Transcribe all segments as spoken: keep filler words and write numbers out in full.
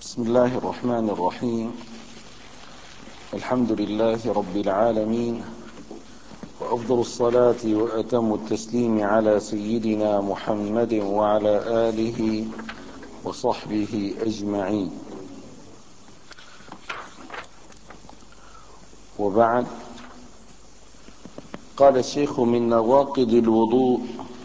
بسم الله الرحمن الرحيم. الحمد لله رب العالمين، وأفضل الصلاة وأتم التسليم على سيدنا محمد وعلى آله وصحبه أجمعين، وبعد. قال الشيخ: من نواقض الوضوء: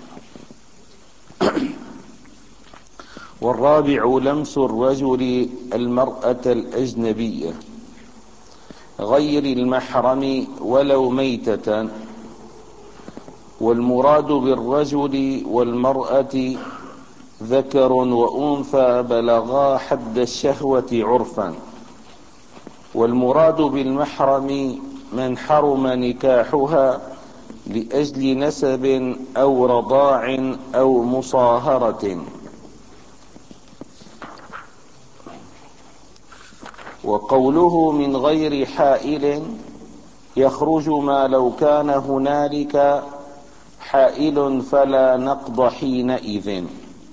والرابع لمس الرجل المرأة الأجنبية غير المحرم ولو ميتة. والمراد بالرجل والمرأة ذكر وأنثى بلغا حد الشهوة عرفا. والمراد بالمحرم من حرم نكاحها لأجل نسب أو رضاع أو مصاهرة. وقوله من غير حائل يخرج ما لو كان هنالك حائل فلا نقض حينئذ.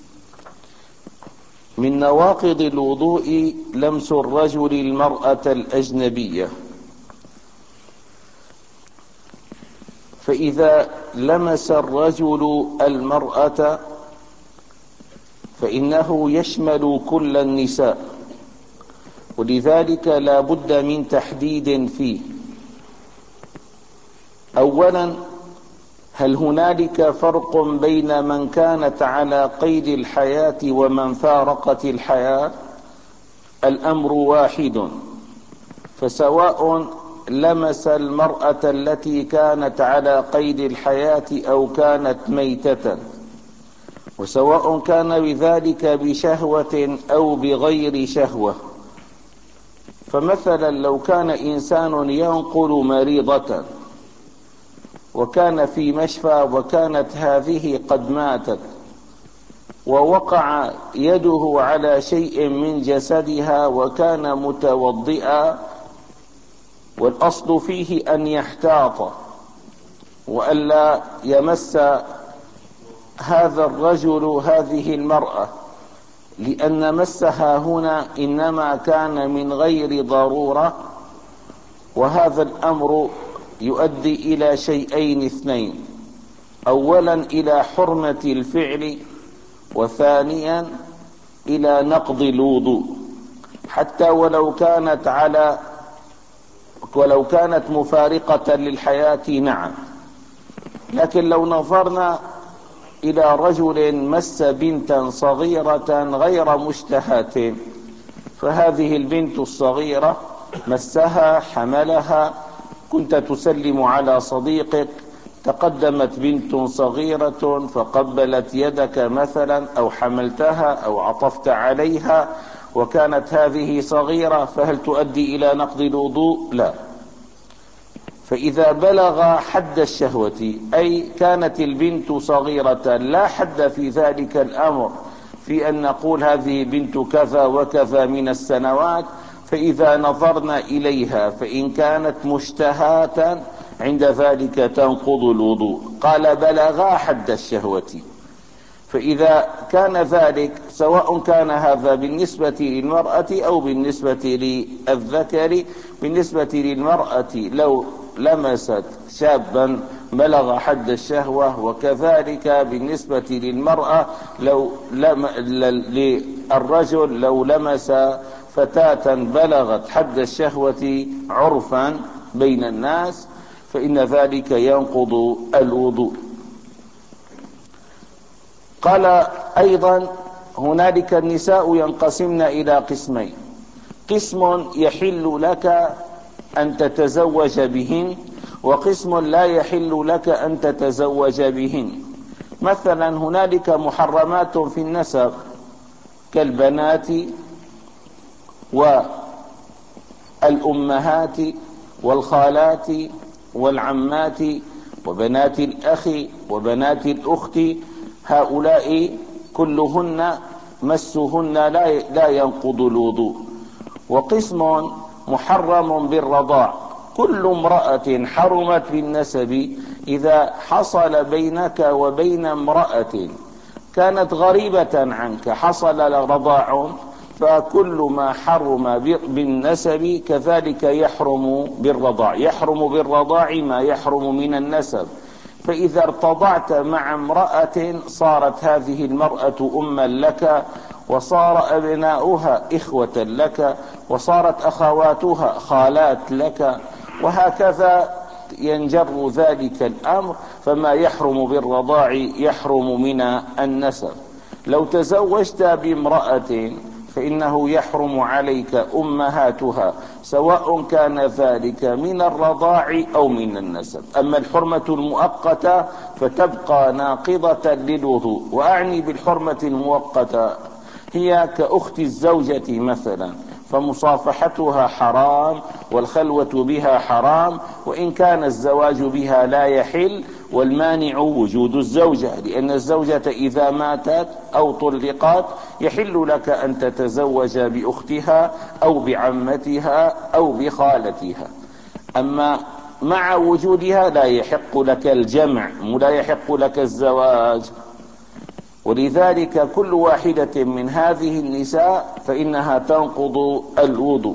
من نواقض الوضوء لمس الرجل المرأة الأجنبية، فإذا لمس الرجل المرأة فإنه يشمل كل النساء، ولذلك لا بد من تحديد فيه. أولا، هل هنالك فرق بين من كانت على قيد الحياة ومن فارقت الحياة؟ الأمر واحد، فسواء لمس المرأة التي كانت على قيد الحياة أو كانت ميتة، وسواء كان بذلك بشهوة أو بغير شهوة. فمثلا لو كان إنسان ينقل مريضة وكان في مشفى وكانت هذه قد ماتت، ووقع يده على شيء من جسدها وكان متوضئا، والأصل فيه أن يحتاط وألا يمس هذا الرجل هذه المرأة، لأن مسها هنا إنما كان من غير ضرورة. وهذا الأمر يؤدي إلى شيئين اثنين: أولا إلى حرمة الفعل، وثانيا إلى نقض الوضوء، حتى ولو كانت على ولو كانت مفارقة للحياة. نعم، لكن لو نظرنا إلى رجل مس بنتا صغيرة غير مشتهاة، فهذه البنت الصغيرة مسها، حملها، كنت تسلم على صديقك، تقدمت بنت صغيرة فقبلت يدك مثلا، أو حملتها أو عطفت عليها وكانت هذه صغيرة، فهل تؤدي إلى نقض الوضوء؟ لا. فإذا بلغ حد الشهوة، أي كانت البنت صغيرة، لا حد في ذلك الأمر في أن نقول هذه بنت كذا وكذا من السنوات، فإذا نظرنا إليها فإن كانت مشتهاة عند ذلك تنقض الوضوء. قال بلغا حد الشهوة، فإذا كان ذلك سواء كان هذا بالنسبة للمرأة أو بالنسبة للذكر. بالنسبة للمرأة لو لمست شابا بلغ حد الشهوة، وكذلك بالنسبة للمرأة لو لم للرجل لو لمس فتاة بلغت حد الشهوة عرفا بين الناس، فإن ذلك ينقض الوضوء. قال أيضا: هنالك النساء ينقسمن إلى قسمين: قسم يحل لك أن تتزوج بهن، وقسم لا يحل لك أن تتزوج بهن. مثلا هنالك محرمات في النسب كالبنات والأمهات والخالات والعمات وبنات الأخ وبنات الأخت، هؤلاء كلهن مسهن لا ينقض الوضوء. وقسم محرم بالرضاع: كل امرأة حرمت بالنسب إذا حصل بينك وبين امرأة كانت غريبة عنك، حصل رضاع، فكل ما حرم بالنسب كذلك يحرم بالرضاع. يحرم بالرضاع ما يحرم من النسب. فإذا ارتضعت مع امرأة صارت هذه المرأة أما لك، وصار أبناؤها إخوة لك، وصارت أخواتها خالات لك، وهكذا ينجر ذلك الأمر. فما يحرم بالرضاع يحرم من النسب. لو تزوجت بامرأة فإنه يحرم عليك أمهاتها، سواء كان ذلك من الرضاع أو من النسب. أما الحرمة المؤقتة فتبقى ناقضة للوضوء. وأعني بالحرمة المؤقتة هي كأخت الزوجة مثلا، فمصافحتها حرام والخلوة بها حرام، وإن كان الزواج بها لا يحل، والمانع وجود الزوجة، لأن الزوجة إذا ماتت أو طلقت يحل لك أن تتزوج بأختها أو بعمتها أو بخالتها. أما مع وجودها لا يحق لك الجمع ولا يحق لك الزواج. ولذلك كل واحدة من هذه النساء فإنها تنقض الوضوء.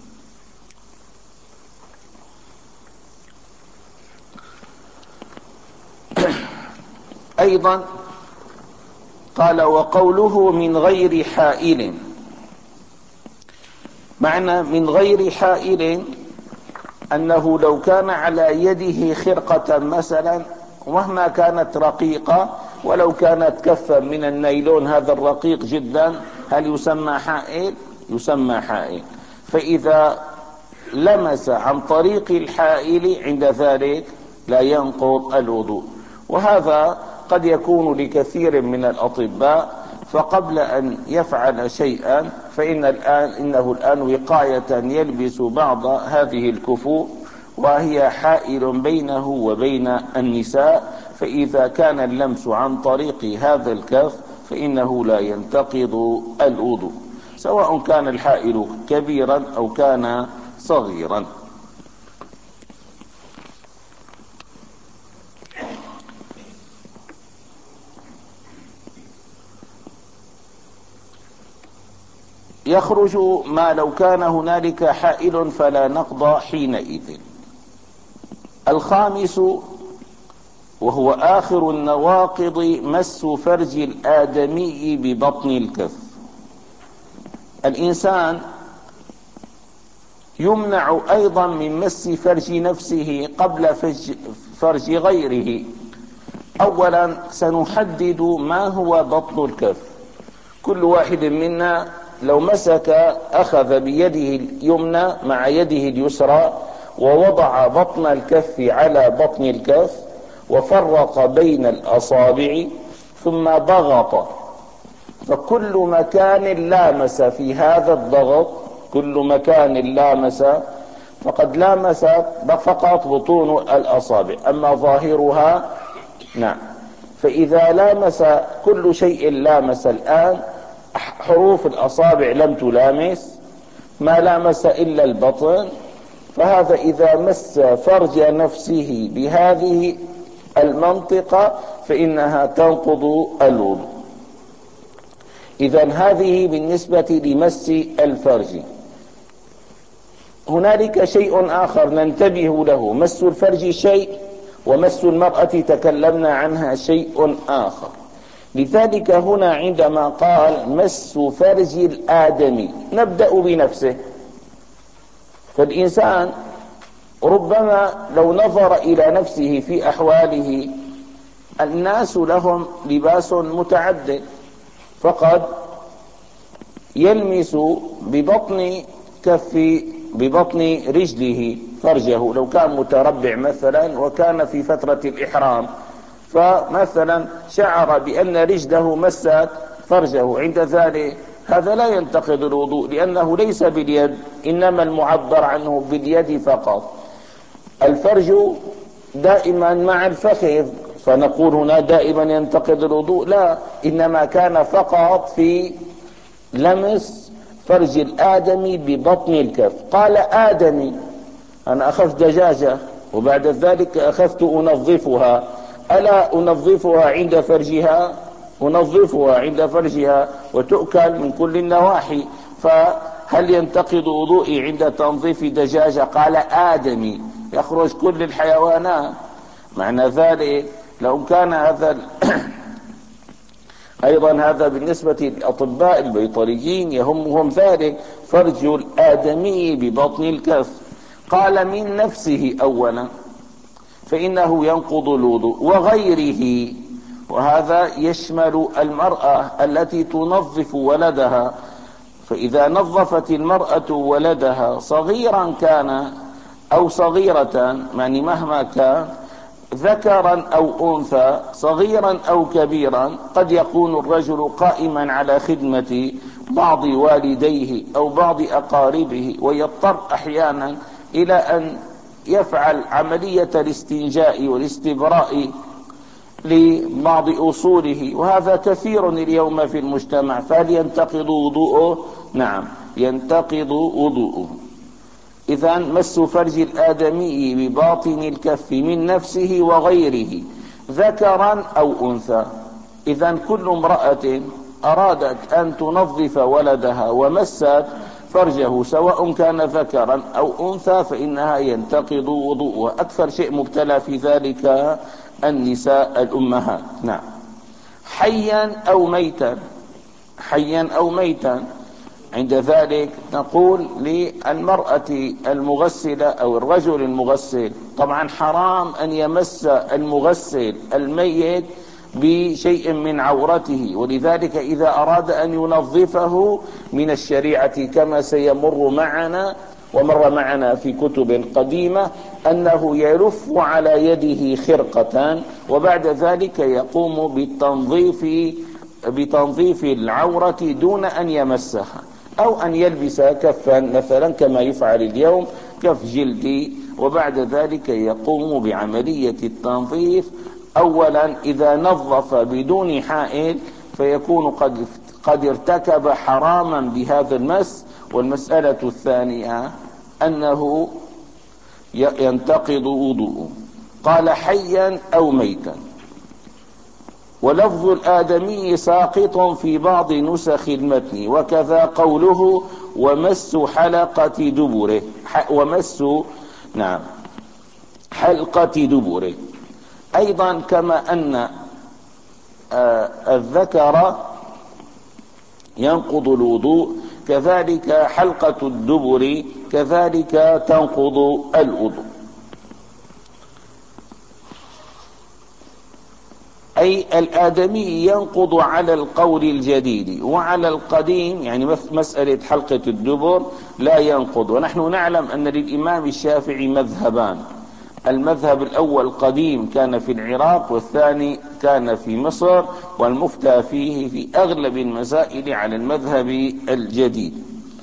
أيضا قال: وقوله من غير حائل. معنى من غير حائل أنه لو كان على يده خرقة مثلا، ومهما كانت رقيقة، ولو كانت كفا من النيلون هذا الرقيق جدا، هل يسمى حائل؟ يسمى حائل. فإذا لمس عن طريق الحائل عند ذلك لا ينقض الوضوء. وهذا قد يكون لكثير من الأطباء، فقبل أن يفعل شيئا فإن الآن إنه الآن وقاية يلبس بعض هذه الكفوف، وهي حائل بينه وبين النساء. فإذا كان اللمس عن طريق هذا الكف فإنه لا ينتقض الوضوء، سواء كان الحائل كبيرا أو كان صغيرا. يخرج ما لو كان هنالك حائل فلا نقض حينئذ. الخامس وهو آخر النواقض مس فرج الآدمي ببطن الكف. الإنسان يمنع أيضا من مس فرج نفسه قبل فرج غيره. أولا سنحدد ما هو بطن الكف. كل واحد منا لو مسك أخذ بيده اليمنى مع يده اليسرى ووضع بطن الكف على بطن الكف وفرق بين الأصابع ثم ضغط، فكل مكان لامس في هذا الضغط، كل مكان لامس فقد لامس فقط بطون الأصابع، أما ظاهرها نعم. فإذا لامس كل شيء لامس الآن، حروف الأصابع لم تلامس، ما لامس إلا البطن، فهذا إذا مس فرج نفسه بهذه المنطقة فإنها تنقض الوضوء. إذن هذه بالنسبة لمس الفرج. هنالك شيء آخر ننتبه له، مس الفرج شيء ومس المرأة تكلمنا عنها شيء آخر. لذلك هنا عندما قال مس فرج الآدمي نبدأ بنفسه. فالإنسان ربما لو نظر إلى نفسه في أحواله، الناس لهم لباس متعدد، فقد يلمس ببطن كف ببطن رجله فرجه لو كان متربع مثلا وكان في فترة الإحرام، فمثلا شعر بأن رجله مست فرجه، عند ذلك هذا لا ينتقض الوضوء لأنه ليس باليد، إنما المعبر عنه باليد فقط. الفرج دائما مع الفخذ، فنقول هنا دائما ينتقض الوضوء؟ لا، إنما كان فقط في لمس فرج الآدمي ببطن الكف. قال آدمي، أنا أخذت دجاجة وبعد ذلك أخذت أنظفها، ألا أنظفها عند فرجها؟ أنظفها عند فرجها وتؤكل من كل النواحي، فهل ينتقض وضوئي عند تنظيف دجاجة؟ قال آدمي، يخرج كل الحيوانات. معنى ذلك لو كان هذا أيضا هذا بالنسبة للأطباء البيطريين يهمهم ذلك، فرج الآدمي ببطن الكف. قال من نفسه أولا فإنه ينقض الوضوء، وغيره، وهذا يشمل المرأة التي تنظف ولدها. فإذا نظفت المرأة ولدها صغيرا كان أو صغيرة، يعني مهما كان، ذكرا أو أنثى، صغيرا أو كبيرا، قد يكون الرجل قائما على خدمة بعض والديه أو بعض أقاربه، ويضطر أحيانا إلى أن يفعل عملية الاستنجاء والاستبراء لبعض أصوله، وهذا كثير اليوم في المجتمع. فهل ينتقض وضوءه؟ نعم ينتقض وضوءه. إذا مس فرج الآدمي بباطن الكف من نفسه وغيره ذكرا أو أنثى. إذا كل امرأة أرادت أن تنظف ولدها ومست فرجه سواء كان ذكرا أو أنثى فإنها ينتقض وضوءها. أكثر شيء مبتلى في ذلك النساء الأمهات. نعم. حيا أو ميتا، حيا أو ميتا، عند ذلك نقول للمرأة المغسلة أو الرجل المغسل، طبعا حرام أن يمس المغسل الميت بشيء من عورته، ولذلك إذا أراد أن ينظفه من الشريعة كما سيمر معنا ومر معنا في كتب قديمة أنه يلف على يده خرقة، وبعد ذلك يقوم بالتنظيف بتنظيف العورة دون أن يمسها، أو أن يلبس كفا مثلا كما يفعل اليوم، كف جلدي، وبعد ذلك يقوم بعملية التنظيف. أولا إذا نظف بدون حائل فيكون قد قد ارتكب حراما بهذا المس. والمسألة الثانية أنه ينتقض وضوءه. قال حيا أو ميتا. ولفظ الآدمي ساقط في بعض نسخ المتن، وكذا قوله ومس حلقة دبره، ومس نعم حلقة دبره. أيضا كما أن الذكر ينقض الوضوء كذلك حلقة الدبر كذلك تنقض الوضوء. أي الآدمي ينقض على القول الجديد، وعلى القديم يعني مسألة حلقة الدبر لا ينقض. ونحن نعلم أن للإمام الشافعي مذهبان، المذهب الأول قديم كان في العراق، والثاني كان في مصر، والمفتى فيه في أغلب المسائل على المذهب الجديد.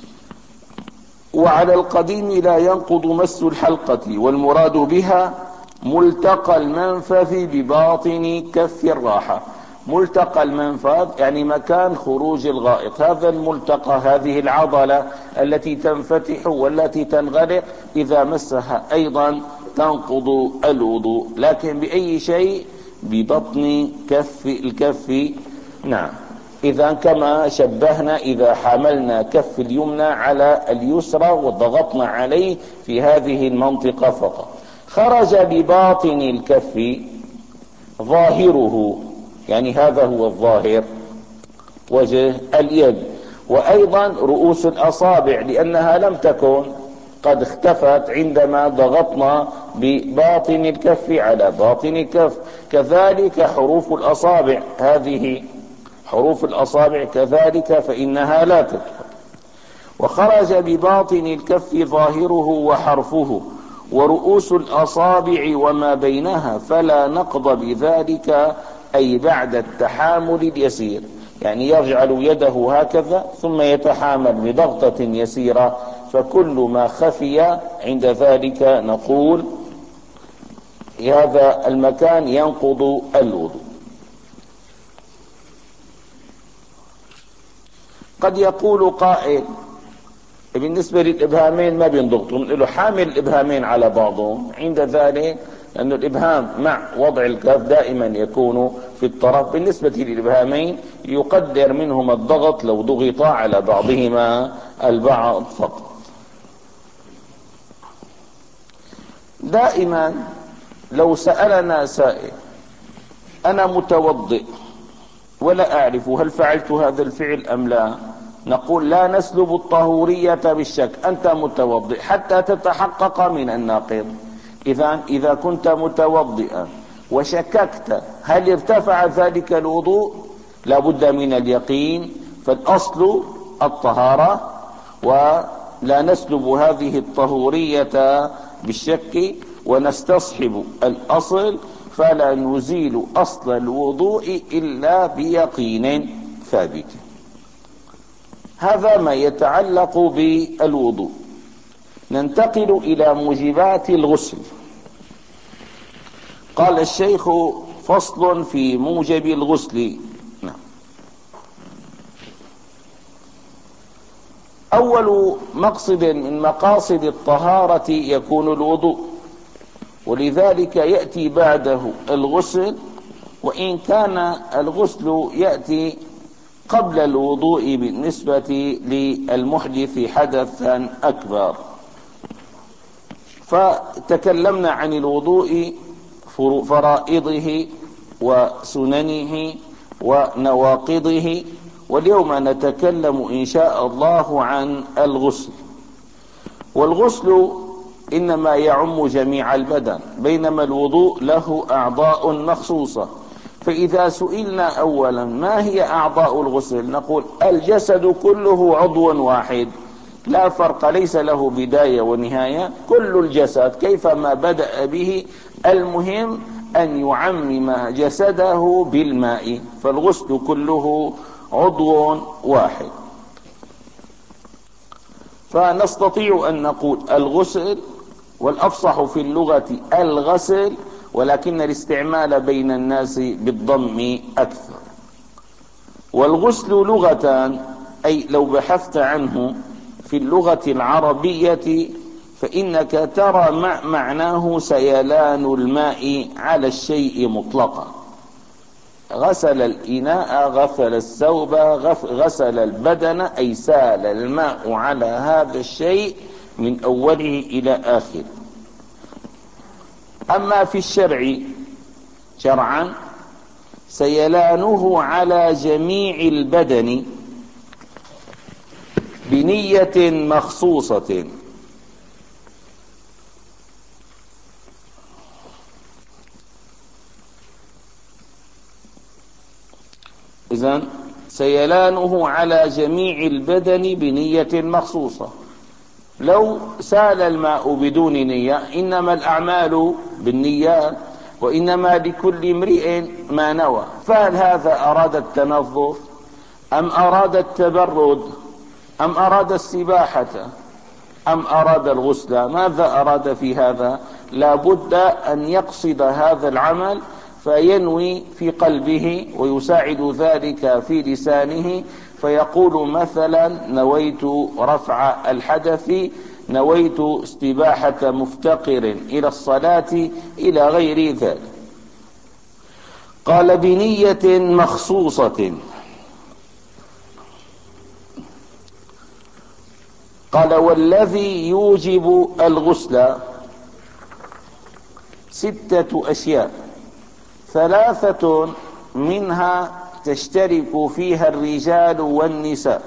وعلى القديم لا ينقض مس الحلقة، والمراد بها ملتقى المنفذ بباطن كف الراحة. ملتقى المنفذ يعني مكان خروج الغائط، هذا الملتقى، هذه العضلة التي تنفتح والتي تنغلق إذا مسها أيضا تنقض الوضوء، لكن بأي شيء؟ ببطن كف الكف. نعم. إذا كما شبهنا إذا حملنا كف اليمنى على اليسرى وضغطنا عليه في هذه المنطقة فقط. خرج بباطن الكف ظاهره، يعني هذا هو الظاهر، وجه اليد، وأيضا رؤوس الأصابع لأنها لم تكن قد اختفت عندما ضغطنا بباطن الكف على باطن الكف. كذلك حروف الأصابع، هذه حروف الأصابع كذلك فإنها لا تدخل. وخرج بباطن الكف ظاهره وحرفه ورؤوس الأصابع وما بينها، فلا نقض بذلك أي بعد التحامل اليسير، يعني يجعل يده هكذا ثم يتحامل بضغطة يسيرة، فكل ما خفي عند ذلك نقول هذا المكان ينقض الوضوء. قد يقول قائل بالنسبة للإبهامين ما بينضغطوا، نقول له حامل الإبهامين على بعضهم، عند ذلك لأن الإبهام مع وضع الكاف دائما يكون في الطرف. بالنسبة للإبهامين يقدر منهما الضغط لو ضغطا على بعضهما البعض فقط. دائما لو سألنا سائل أنا متوضئ ولا أعرف هل فعلت هذا الفعل أم لا، نقول لا نسلب الطهورية بالشك، أنت متوضئ حتى تتحقق من الناقض. إذا إذا كنت متوضئا وشككت هل ارتفع ذلك الوضوء لا بد من اليقين، فالأصل الطهارة ولا نسلب هذه الطهورية بالشك ونستصحب الأصل، فلا نزيل أصل الوضوء إلا بيقين ثابت. هذا ما يتعلق بالوضوء. ننتقل إلى موجبات الغسل. قال الشيخ فصل في موجب الغسل. نعم. أول مقصد من مقاصد الطهارة يكون الوضوء، ولذلك يأتي بعده الغسل، وإن كان الغسل يأتي قبل الوضوء بالنسبة للمحدث حدثا أكبر. فتكلمنا عن الوضوء فرائضه وسننه ونواقضه، واليوم نتكلم إن شاء الله عن الغسل. والغسل إنما يعم جميع البدن، بينما الوضوء له أعضاء مخصوصة. فإذا سئلنا أولا ما هي أعضاء الغسل، نقول الجسد كله عضو واحد لا فرق، ليس له بداية ونهاية، كل الجسد كيفما بدأ به، المهم أن يعمم جسده بالماء، فالغسل كله عضو واحد. فنستطيع أن نقول الغسل، والأفصح في اللغة الغسل، ولكن الاستعمال بين الناس بالضم أكثر. والغسل لغة، أي لو بحثت عنه في اللغة العربية فإنك ترى مع معناه سيلان الماء على الشيء مطلقا. غسل الإناء، غسل الثوب، غسل البدن، أي سال الماء على هذا الشيء من أوله إلى آخره. أما في الشرع شرعا سيلانه على جميع البدن بنية مخصوصة. إذن سيلانه على جميع البدن بنية مخصوصة. لو سال الماء بدون نية، إنما الأعمال بالنيات وإنما لكل امرئ ما نوى، فهل هذا أراد التنظف أم أراد التبرد أم أراد السباحة أم أراد الغسل؟ ماذا أراد في هذا؟ لا بد أن يقصد هذا العمل فينوي في قلبه، ويساعد ذلك في لسانه، فيقول مثلا نويت رفع الحدث، نويت استباحة مفتقر إلى الصلاة، إلى غير ذلك. قال بنية مخصوصة. قال والذي يوجب الغسل ستة أشياء، ثلاثة منها تشترك فيها الرجال والنساء.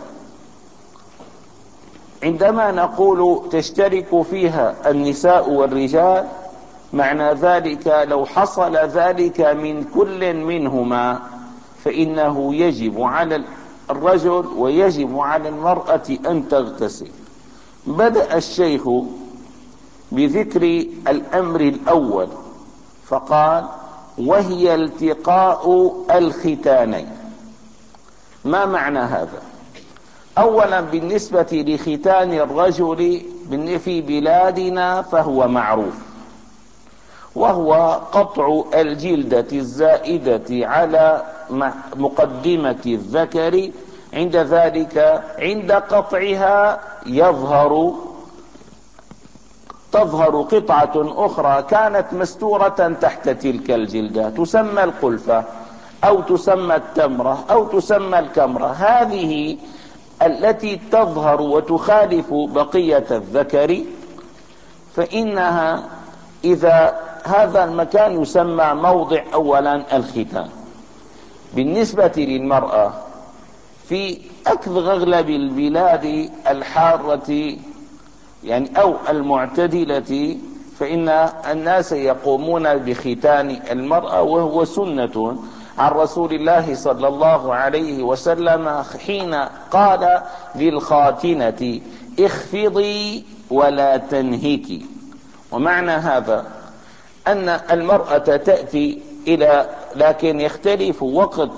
عندما نقول تشترك فيها النساء والرجال، معنى ذلك لو حصل ذلك من كل منهما فإنه يجب على الرجل ويجب على المرأة أن تغتسل. بدأ الشيخ بذكر الأمر الأول فقال وهي التقاء الختانين. ما معنى هذا؟ أولا بالنسبة لختان الرجل في بلادنا فهو معروف، وهو قطع الجلدة الزائدة على مقدمة الذكر. عند ذلك عند قطعها يظهر تظهر قطعة أخرى كانت مستورة تحت تلك الجلدة تسمى القلفة أو تسمى التمرة أو تسمى الكمرة. هذه التي تظهر وتخالف بقية الذكر، فإنها إذا هذا المكان يسمى موضع أولا الختان. بالنسبة للمرأة في أغلب البلاد الحارة يعني أو المعتدلة فإن الناس يقومون بختان المرأة، وهو سنة عن رسول الله صلى الله عليه وسلم حين قال للخاتنة اخفضي ولا تنهكي. ومعنى هذا أن المرأة تأتي إلى، لكن يختلف وقت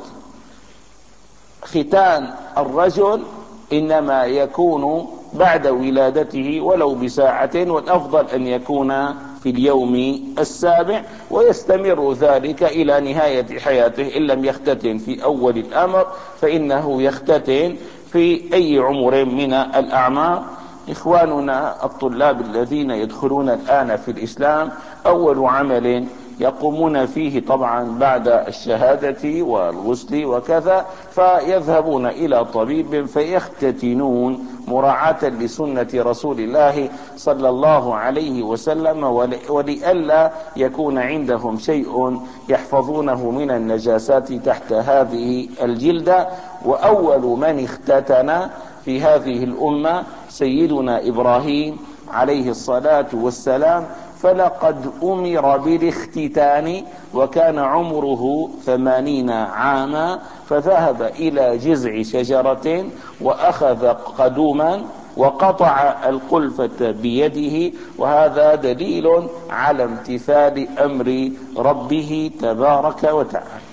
ختان الرجل، إنما يكون بعد ولادته ولو بساعة، والأفضل أن يكون في اليوم السابع، ويستمر ذلك إلى نهاية حياته. إن لم يختتن في أول الأمر فإنه يختتن في أي عمر من الأعمار. إخواننا الطلاب الذين يدخلون الآن في الإسلام أول عمل يقومون فيه طبعا بعد الشهادة والغسل وكذا، فيذهبون إلى طبيب فيختتنون مراعاة لسنة رسول الله صلى الله عليه وسلم، ولئلا يكون عندهم شيء يحفظونه من النجاسات تحت هذه الجلدة. وأول من اختتن في هذه الأمة سيدنا إبراهيم عليه الصلاة والسلام، فلقد أمر بالاختتان وكان عمره ثمانين عاما، فذهب إلى جذع شجرة وأخذ قدوما وقطع القلفة بيده، وهذا دليل على امتثال أمر ربه تبارك وتعالى.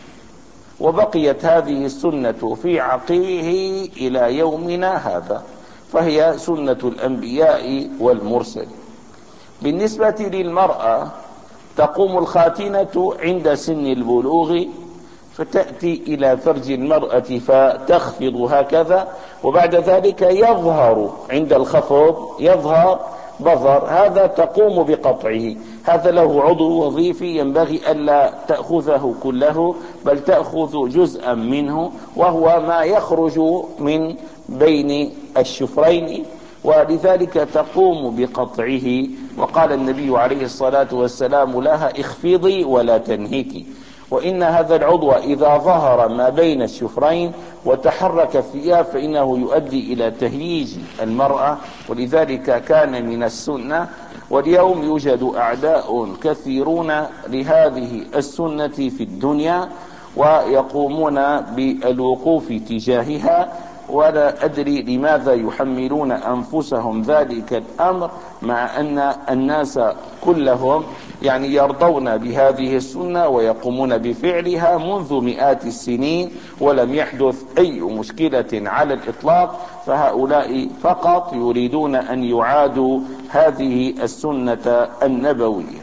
وبقيت هذه السنة في عقبه إلى يومنا هذا، فهي سنة الأنبياء والمرسلين. بالنسبة للمرأة تقوم الخاتنة عند سن البلوغ، فتأتي إلى فرج المرأة فتخفض هكذا، وبعد ذلك يظهر عند الخفض يظهر بظر، هذا تقوم بقطعه. هذا له عضو وظيفي ينبغي ألا تأخذه كله، بل تأخذ جزءا منه، وهو ما يخرج من بين الشفرين، ولذلك تقوم بقطعه. وقال النبي عليه الصلاة والسلام لها اخفضي ولا تنهكي. وإن هذا العضو إذا ظهر ما بين الشفرين وتحرك الثياب فإنه يؤدي إلى تهييج المرأة، ولذلك كان من السنة. واليوم يوجد أعداء كثيرون لهذه السنة في الدنيا ويقومون بالوقوف تجاهها، ولا أدري لماذا يحملون أنفسهم ذلك الأمر، مع أن الناس كلهم يعني يرضون بهذه السنة ويقومون بفعلها منذ مئات السنين ولم يحدث أي مشكلة على الإطلاق. فهؤلاء فقط يريدون أن يعادوا هذه السنة النبوية.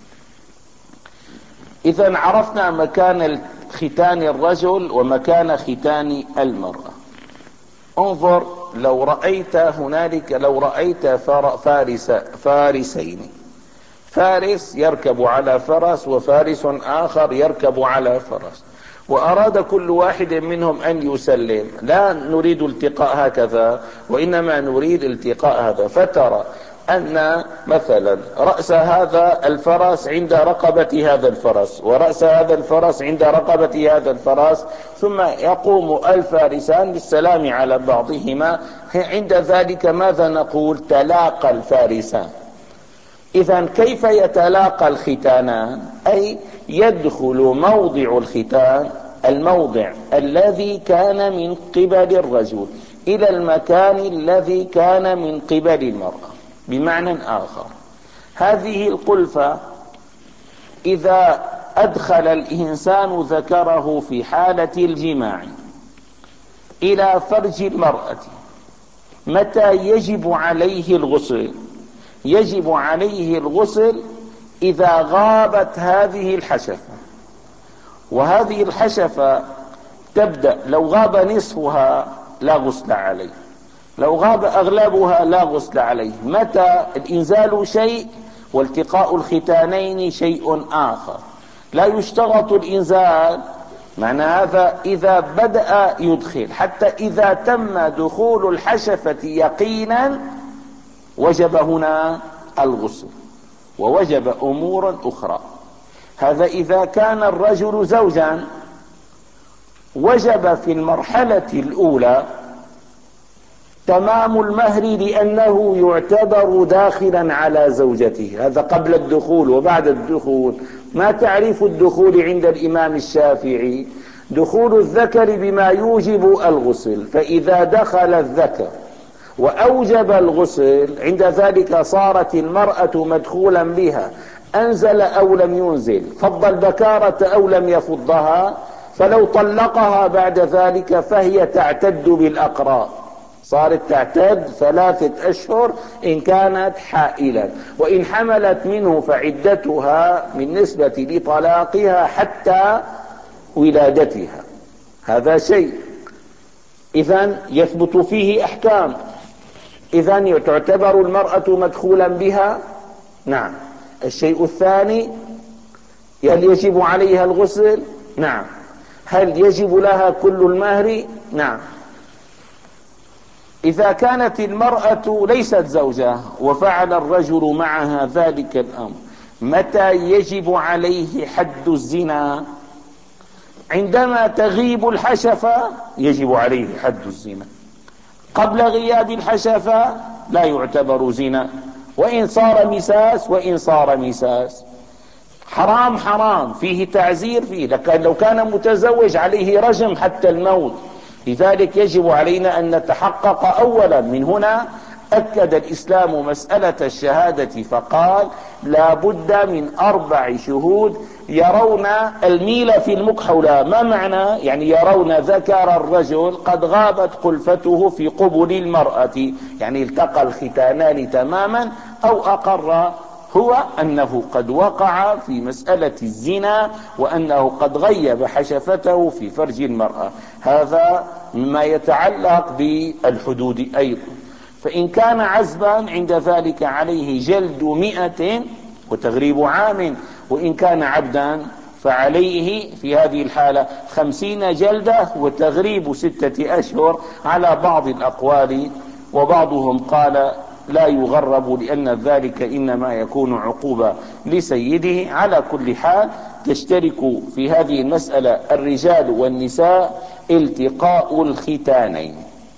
إذا عرفنا مكان ختان الرجل ومكان ختان المرأة. انظر، لو رأيت هنالك لو رأيت فارس فارسين، فارس يركب على فرس وفارس آخر يركب على فرس، وأراد كل واحد منهم أن يسلم، لا نريد التقاء هكذا وإنما نريد التقاء هذا، فترى أن مثلا رأس هذا الفرس عند رقبة هذا الفرس ورأس هذا الفرس عند رقبة هذا الفرس، ثم يقوم الفارسان بالسلام على بعضهما. عند ذلك ماذا نقول؟ تلاقى الفارسان. إذن كيف يتلاقى الختانان؟ أي يدخل موضع الختان الموضع الذي كان من قبل الرجل إلى المكان الذي كان من قبل المرأة. بمعنى آخر، هذه القلفة إذا أدخل الإنسان ذكره في حالة الجماع إلى فرج المرأة، متى يجب عليه الغسل؟ يجب عليه الغسل إذا غابت هذه الحشفة، وهذه الحشفة تبدأ لو غاب نصفها لا غسل عليه، لو غاب أغلبها لا غسل عليه. متى الإنزال شيء والتقاء الختانين شيء آخر. لا يشترط الإنزال، معنى هذا إذا بدأ يدخل، حتى إذا تم دخول الحشفة يقينا وجب هنا الغسل، ووجب أمور أخرى. هذا إذا كان الرجل زوجا، وجب في المرحلة الأولى تمام المهر لأنه يعتبر داخلا على زوجته، هذا قبل الدخول. وبعد الدخول ما تعريف الدخول عند الإمام الشافعي؟ دخول الذكر بما يوجب الغسل، فإذا دخل الذكر وأوجب الغسل عند ذلك صارت المرأة مدخولا بها، أنزل أو لم ينزل، فض البكارة أو لم يفضها، فلو طلقها بعد ذلك فهي تعتد بالأقراء، صارت تعتد ثلاثة أشهر إن كانت حائلا، وإن حملت منه فعدتها بالنسبة لطلاقها حتى ولادتها. هذا شيء إذن يثبت فيه أحكام. إذن تعتبر المرأة مدخولا بها. نعم. الشيء الثاني، هل يجب عليها الغسل؟ نعم. هل يجب لها كل المهر؟ نعم. إذا كانت المرأة ليست زوجة وفعل الرجل معها ذلك الأمر، متى يجب عليه حد الزنا؟ عندما تغيب الحشفة يجب عليه حد الزنا، قبل غياب الحشفة لا يعتبر زنا، وإن صار مساس وإن صار مساس حرام حرام، فيه تعزير فيه، لكن لو كان متزوج عليه رجم حتى الموت. لذلك يجب علينا أن نتحقق أولا. من هنا أكد الإسلام مسألة الشهادة فقال لا بد من أربع شهود يرون الميل في المكحولة. ما معنى؟ يعني يرون ذكر الرجل قد غابت قلفته في قبل المرأة، يعني التقى الختانان تماما، أو أقر هو أنه قد وقع في مسألة الزنا وأنه قد غيب حشفته في فرج المرأة. هذا مما يتعلق بالحدود أيضا. فإن كان عزبا عند ذلك عليه جلد مئة وتغريب عام، وإن كان عبدا فعليه في هذه الحالة خمسين جلدة وتغريب ستة أشهر على بعض الأقوال، وبعضهم قال لا يغرب لأن ذلك إنما يكون عقوبة لسيده. على كل حال تشترك في هذه المسألة الرجال والنساء التقاء الختانين.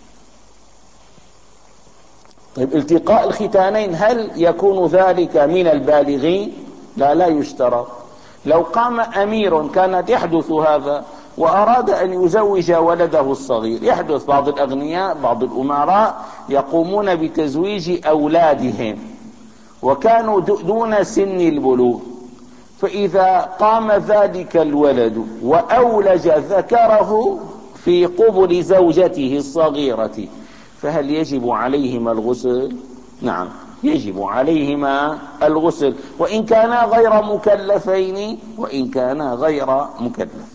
طيب التقاء الختانين هل يكون ذلك من البالغين؟ لا لا يشترط. لو قام أمير كانت يحدث هذا وأراد أن يزوج ولده الصغير، يحدث بعض الأغنياء بعض الأمراء يقومون بتزويج أولادهم وكانوا دون سن البلوغ، فإذا قام ذلك الولد وأولج ذكره في قبل زوجته الصغيرة فهل يجب عليهما الغسل؟ نعم يجب عليهما الغسل، وإن كانا غير مكلفين وإن كانا غير مكلف.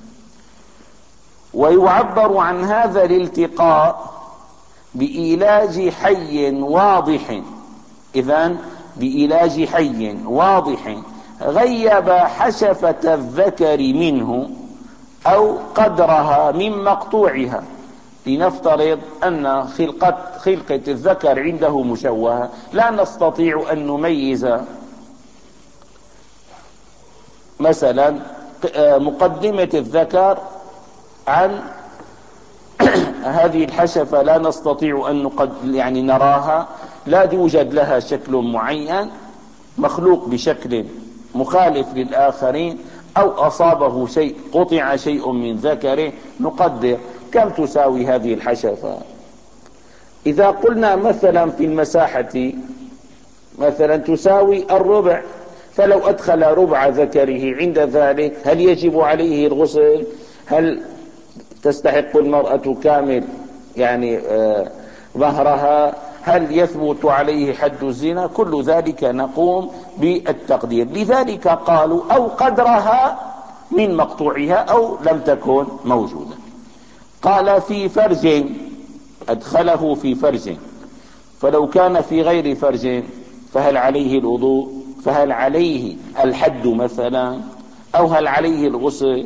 ويعبر عن هذا الالتقاء بإيلاج حي واضح. إذن بإيلاج حي واضح غيب حشفة الذكر منه أو قدرها من مقطوعها. لنفترض أن خلقة, خلقة الذكر عنده مشوهة، لا نستطيع أن نميز مثلا مقدمة الذكر عن هذه الحشفة، لا نستطيع أن نقد يعني نراها، لا يوجد لها شكل معين، مخلوق بشكل مخالف للآخرين، أو أصابه شيء قطع شيء من ذكره. نقدر كم تساوي هذه الحشفة. إذا قلنا مثلا في المساحة مثلا تساوي الربع، فلو أدخل ربع ذكره عند ذلك هل يجب عليه الغسل؟ هل تستحق المرأة كامل يعني آه مهرها؟ هل يثبت عليه حد الزنا؟ كل ذلك نقوم بالتقدير. لذلك قالوا أو قدرها من مقطوعها أو لم تكن موجودة. قال في فرج، أدخله في فرج، فلو كان في غير فرج فهل عليه الوضوء؟ فهل عليه الحد مثلا؟ أو هل عليه الغسل؟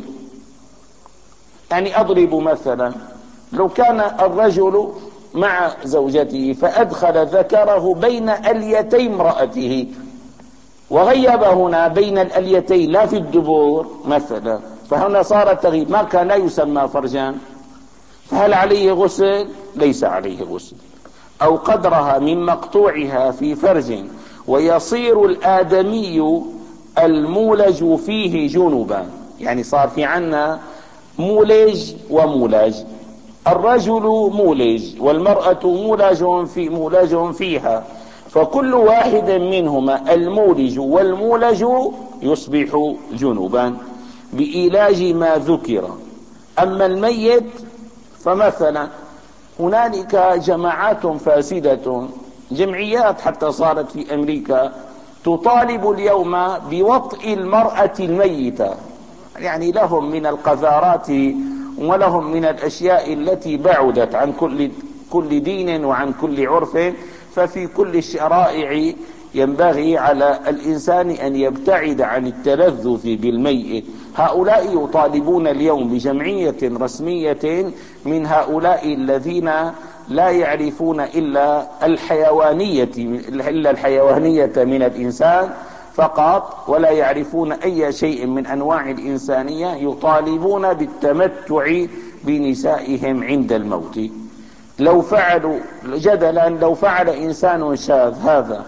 يعني أضرب مثلا، لو كان الرجل مع زوجته فأدخل ذكره بين أليتي امرأته وغيب هنا بين الأليتين لا في الدبور مثلا، فهنا صار التغييب، ما كان لا يسمى فرجان، فهل عليه غسل؟ ليس عليه غسل. أو قدرها من مقطوعها في فرج ويصير الآدمي المولج فيه جنبا، يعني صار في عنا مولج ومولج، الرجل مولج والمرأة مولج في مولج فيها، فكل واحد منهما المولج والمولج يصبح جنبا بإيلاج ما ذكر. أما الميت فمثلا هنالك جماعات فاسدة، جمعيات حتى صارت في أمريكا تطالب اليوم بوطئ المرأة الميتة، يعني لهم من القذارات ولهم من الأشياء التي بعدت عن كل كل دين وعن كل عرف. ففي كل الشرائع ينبغي على الإنسان أن يبتعد عن التلذذ بالميت. هؤلاء يطالبون اليوم بجمعية رسمية من هؤلاء الذين لا يعرفون إلا الحيوانية إلا الحيوانية من الإنسان فقط، ولا يعرفون أي شيء من أنواع الإنسانية، يطالبون بالتمتع بنسائهم عند الموت. لو فعلوا جدلا لو فعل إنسان شاذ هذا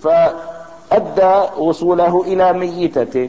فأدى وصوله إلى ميتة،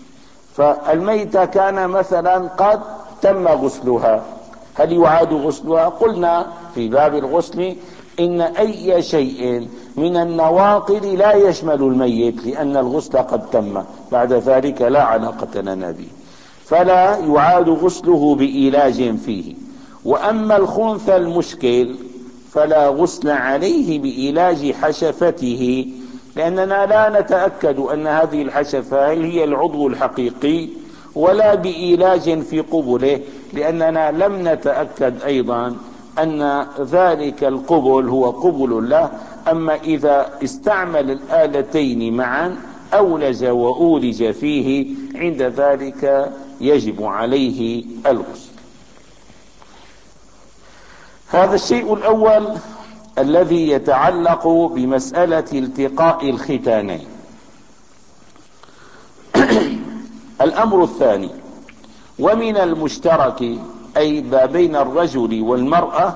فالميتة كان مثلا قد تم غسلها، هل يعاد غسلها؟ قلنا في باب الغسل إن أي شيء من النواقض لا يشمل الميت، لأن الغسل قد تم، بعد ذلك لا علاقة لنا به، فلا يعاد غسله بإيلاج فيه. وأما الخنثى المشكل فلا غسل عليه بإيلاج حشفته، لأننا لا نتأكد أن هذه الحشفة هل هي العضو الحقيقي، ولا بإيلاج في قبله، لأننا لم نتأكد أيضا أن ذلك القبل هو قبل له. أما إذا استعمل الآلتين معا أولج وأولج فيه، عند ذلك يجب عليه الغسل. هذا الشيء الأول الذي يتعلق بمسألة التقاء الختانين. الأمر الثاني، ومن المشترك أي ما بين الرجل والمرأة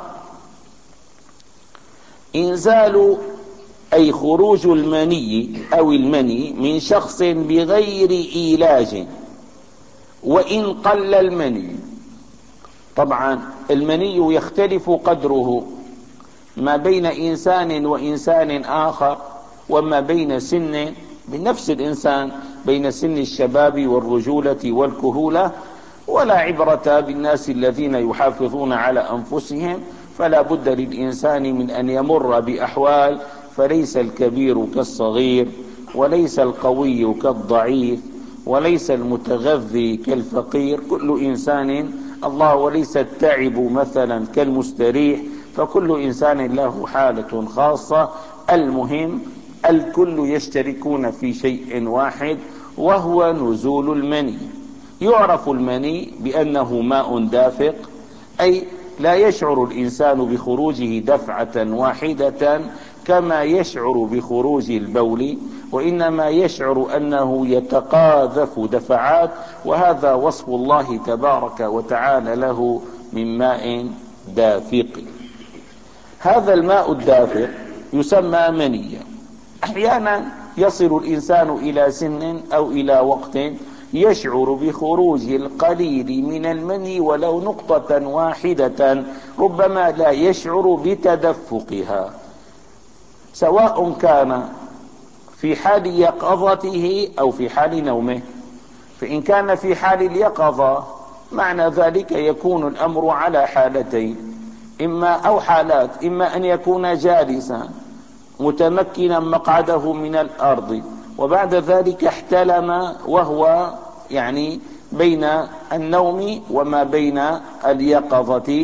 إنزال أي خروج المني أو المني من شخص بغير إيلاج وإن قل المني. طبعا المني يختلف قدره ما بين إنسان وإنسان آخر، وما بين سن بنفس الإنسان، بين سن الشباب والرجولة والكهولة. ولا عبرة بالناس الذين يحافظون على أنفسهم، فلا بد للإنسان من أن يمر بأحوال، فليس الكبير كالصغير، وليس القوي كالضعيف، وليس المتغذي كالفقير، كل إنسان الله، وليس التعب مثلا كالمستريح، فكل إنسان له حالة خاصة. المهم الكل يشتركون في شيء واحد وهو نزول المني. يعرف المني بأنه ماء دافق، أي لا يشعر الإنسان بخروجه دفعة واحدة كما يشعر بخروج البول، وإنما يشعر أنه يتقاذف دفعات، وهذا وصف الله تبارك وتعالى له من ماء دافق. هذا الماء الدافق يسمى منيا. أحيانا يصل الإنسان إلى سن أو إلى وقت يشعر بخروج القليل من المني ولو نقطة واحدة، ربما لا يشعر بتدفقها، سواء كان في حال يقظته أو في حال نومه. فإن كان في حال اليقظة معنى ذلك يكون الأمر على حالتين، إما أو حالات، إما أن يكون جالسا متمكنا مقعده من الأرض، وبعد ذلك احتلم وهو يعني بين النوم وما بين اليقظة،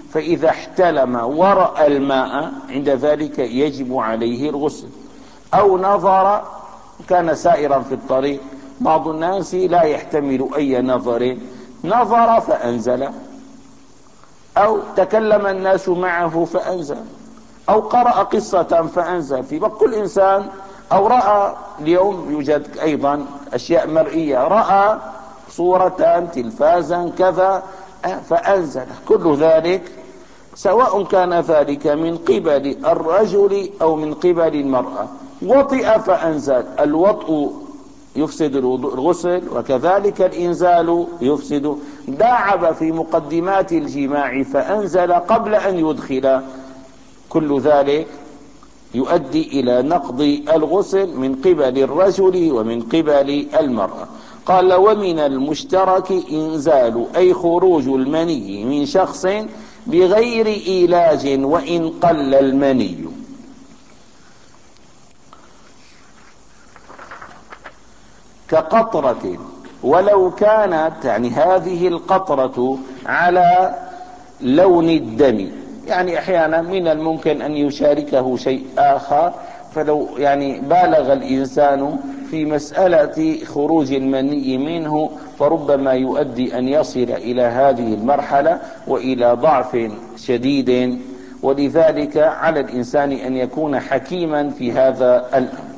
فإذا احتلم ورأى الماء عند ذلك يجب عليه الغسل. أو نظر، كان سائرا في الطريق، بعض الناس لا يحتمل أي نظر، نظر فأنزل، أو تكلم الناس معه فأنزل، أو قرأ قصة فأنزل. في كل إنسان، أو رأى، اليوم يوجد أيضا أشياء مرئية، رأى صورة تلفازا كذا فأنزل. كل ذلك سواء كان ذلك من قبل الرجل أو من قبل المرأة. وطئ فأنزل، الوطء يفسد الغسل، وكذلك الإنزال يفسد. داعب في مقدمات الجماع فأنزل قبل أن يدخل، كل ذلك يؤدي إلى نقض الغسل من قبل الرجل ومن قبل المرأة. قال: ومن المشترك إنزال، أي خروج المني من شخص بغير إيلاج وإن قل المني. كقطرة، ولو كانت، يعني هذه القطرة، على لون الدم. يعني أحيانا من الممكن أن يشاركه شيء آخر، فلو يعني بالغ الإنسان في مسألة خروج المني منه فربما يؤدي أن يصل إلى هذه المرحلة وإلى ضعف شديد. ولذلك على الإنسان أن يكون حكيما في هذا الأمر.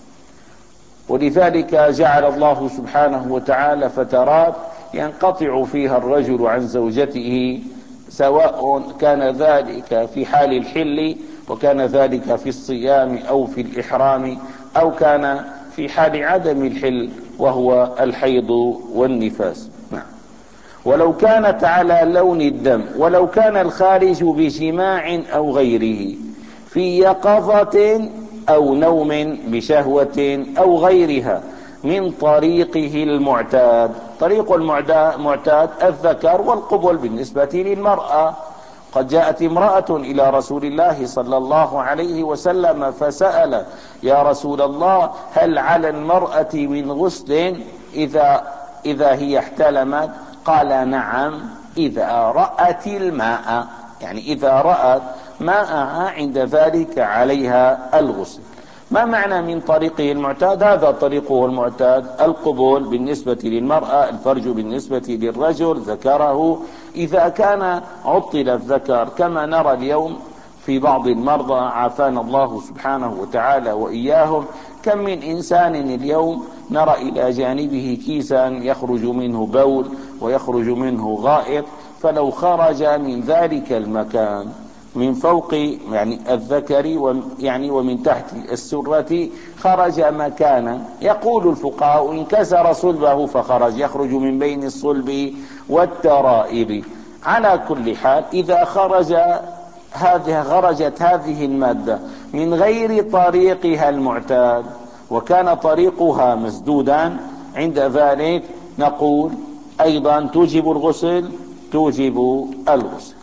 ولذلك جعل الله سبحانه وتعالى فترات ينقطع فيها الرجل عن زوجته، سواء كان ذلك في حال الحل، وكان ذلك في الصيام أو في الإحرام، أو كان في حال عدم الحل وهو الحيض والنفاس. نعم. ولو كانت على لون الدم، ولو كان الخارج بجماع أو غيره، في يقظة أو نوم بشهوة أو غيرها، من طريقه المعتاد. طريق المعتاد الذكر، والقبل بالنسبة للمرأة. قد جاءت امرأة إلى رسول الله صلى الله عليه وسلم فسأل: يا رسول الله، هل على المرأة من غسل إذا, إذا هي احتلمت؟ قال: نعم، إذا رأت الماء، يعني إذا رأت ماءها عند ذلك عليها الغسل. ما معنى من طريقه المعتاد؟ هذا طريقه المعتاد: القبول بالنسبة للمرأة، الفرج بالنسبة للرجل، ذكره. إذا كان عطل الذكر كما نرى اليوم في بعض المرضى، عافانا الله سبحانه وتعالى وإياهم، كم من إنسان اليوم نرى إلى جانبه كيسا يخرج منه بول ويخرج منه غائط، فلو خرج من ذلك المكان من فوق يعني الذكر يعني ومن تحت السرة خرج مكانا، يقول الفقهاء: انكسر صلبه فخرج، يخرج من بين الصلب والترائب. على كل حال، إذا خرج هذه خرجت هذه المادة من غير طريقها المعتاد، وكان طريقها مسدودا، عند ذلك نقول أيضا توجب الغسل، توجب الغسل.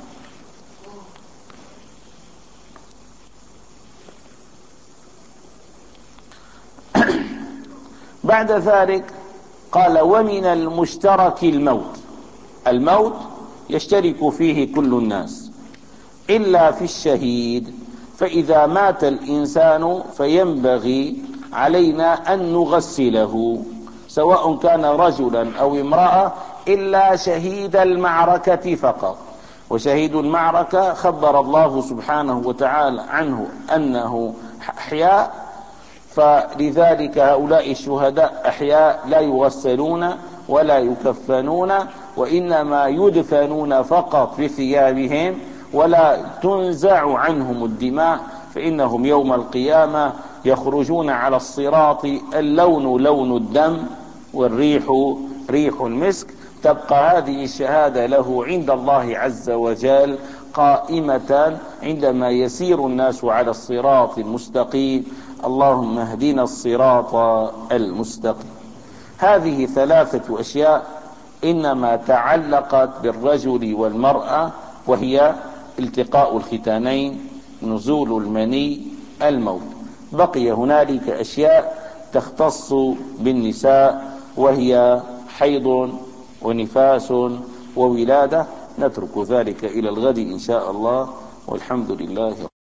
بعد ذلك قال: ومن المشترك الموت. الموت يشترك فيه كل الناس إلا في الشهيد، فإذا مات الإنسان فينبغي علينا أن نغسله، سواء كان رجلا أو امرأة، إلا شهيد المعركة فقط. وشهيد المعركة خبر الله سبحانه وتعالى عنه أنه أحياء، فلذلك هؤلاء الشهداء أحياء لا يغسلون ولا يكفنون، وإنما يدفنون فقط في ثيابهم ولا تنزع عنهم الدماء، فإنهم يوم القيامة يخرجون على الصراط اللون لون الدم والريح ريح المسك. تبقى هذه الشهادة له عند الله عز وجل قائمة عندما يسير الناس على الصراط المستقيم. اللهم اهدنا الصراط المستقيم. هذه ثلاثة أشياء إنما تعلقت بالرجل والمرأة، وهي التقاء الختانين، نزول المني، الموت. بقي هنالك أشياء تختص بالنساء، وهي حيض ونفاس وولادة، نترك ذلك إلى الغد إن شاء الله، والحمد لله.